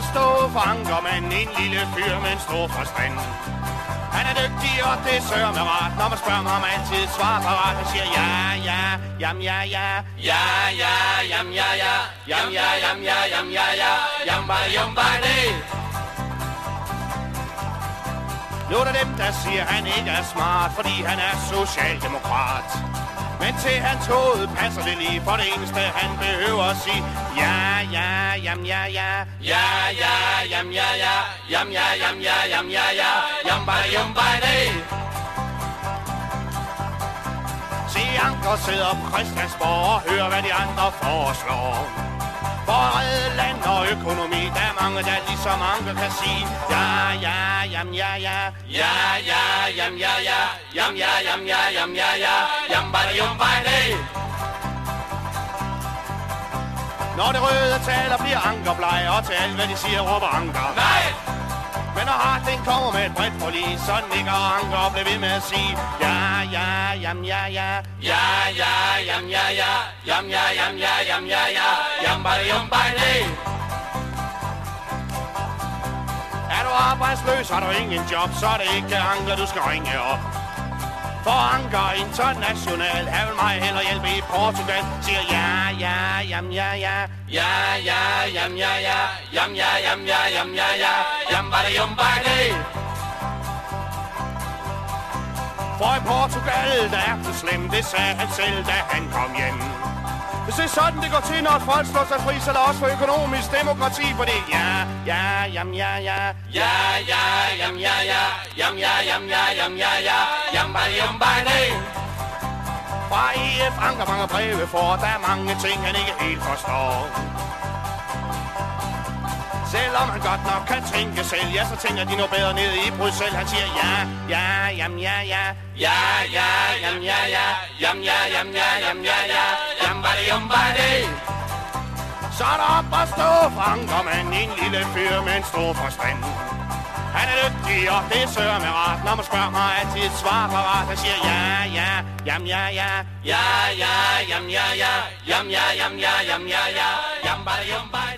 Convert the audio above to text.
at stå for ankermanden, en lille fyr med en stor forstand. Han er dygtig, og det sørger med ret. Når man spørger mig om altid svarer parat. Han siger ja, ja, jam, ja, ja. Ja, ja, jam, ja, ja. Jam, ja, jam, ja, jam, ja, ja. Jam, bare, jam, bare, det. Nu er der dem, der siger, han ikke er smart, fordi han er socialdemokrat. Men til hans hoved passer det lige, for det eneste han behøver at sige ja, ja, jam, ja, ja. Ja, ja, jam, ja, ja. Jam, ja, jam, ja, jam, ja, ja. Jam, bare, jam, bare, det. Se, Anker sidder på Christiansborg og hører, hvad de andre foreslår. For at redde land og økonomi, der er mange, der ligesom Anker kan sige ja, ja, jam, ja, ja. Ja, ja, jam, ja, ja. Jam, ja, jam, ja, jam, ja, ja. Jam, bare, jam, bare, det. Når det røde taler, bliver Anker bleg, og til alt, hvad de siger, råber Anker nej! Men når Hartling kommer med et bredt forlig, så nikker Anker og bliver ved med at sige ja, ja, jam, ja, ja. Ja, ja, jam, ja, ja. Jam, ja, jam, ja, jam, ja, ja. Jam, bare, jam, bare, det. Er du arbejdsløs, har du ingen job, så er det ikke Anker, du skal ringe op. For Anker International, han vil mig hellere hjælpe i Portugal. Siger ja, ja, jam, ja, ja. Ja, ja, jam, ja, ja. Jam, ja, jam, ja, jam, ja, ja. Jam, bare, jam, bare, det. For i Portugal, der er det slemt, det sagde han selv, da han kom hjem. Hvis det er sådan, det går til, når et folk slår sig fri, så lad os få økonomisk demokrati på det. Ja, ja, jam, ja, ja. Ja, ja, jam, ja, ja. Jam, ja, jam, ja, jam, ja, ja. Jam, bare, jam, bare, det. Fra EF Anker mange breve for, der er mange ting, han ikke helt forstår. Selvom han godt nok kan tænke selv, ja, så tænker de nu bedre nede i Bruxelles. Han siger ja, ja, jam, ja, ja. Ja, ja, jam, ja, ja. Jam, ja, jam, ja, jam, ja, ja. Jam, bare, jam, bare, det. Så er der op og stå for Ankermand, en lille fyr med en stor forstand. Han er dygtig, og det sørger med ret. Når man spørger mig, altid et svar parat. Han siger ja, ja, jam, ja, ja. Ja, ja, jam, ja, ja. Jam, ja, jam, ja, jam, ja, ja. Jam, bare, jam, bare.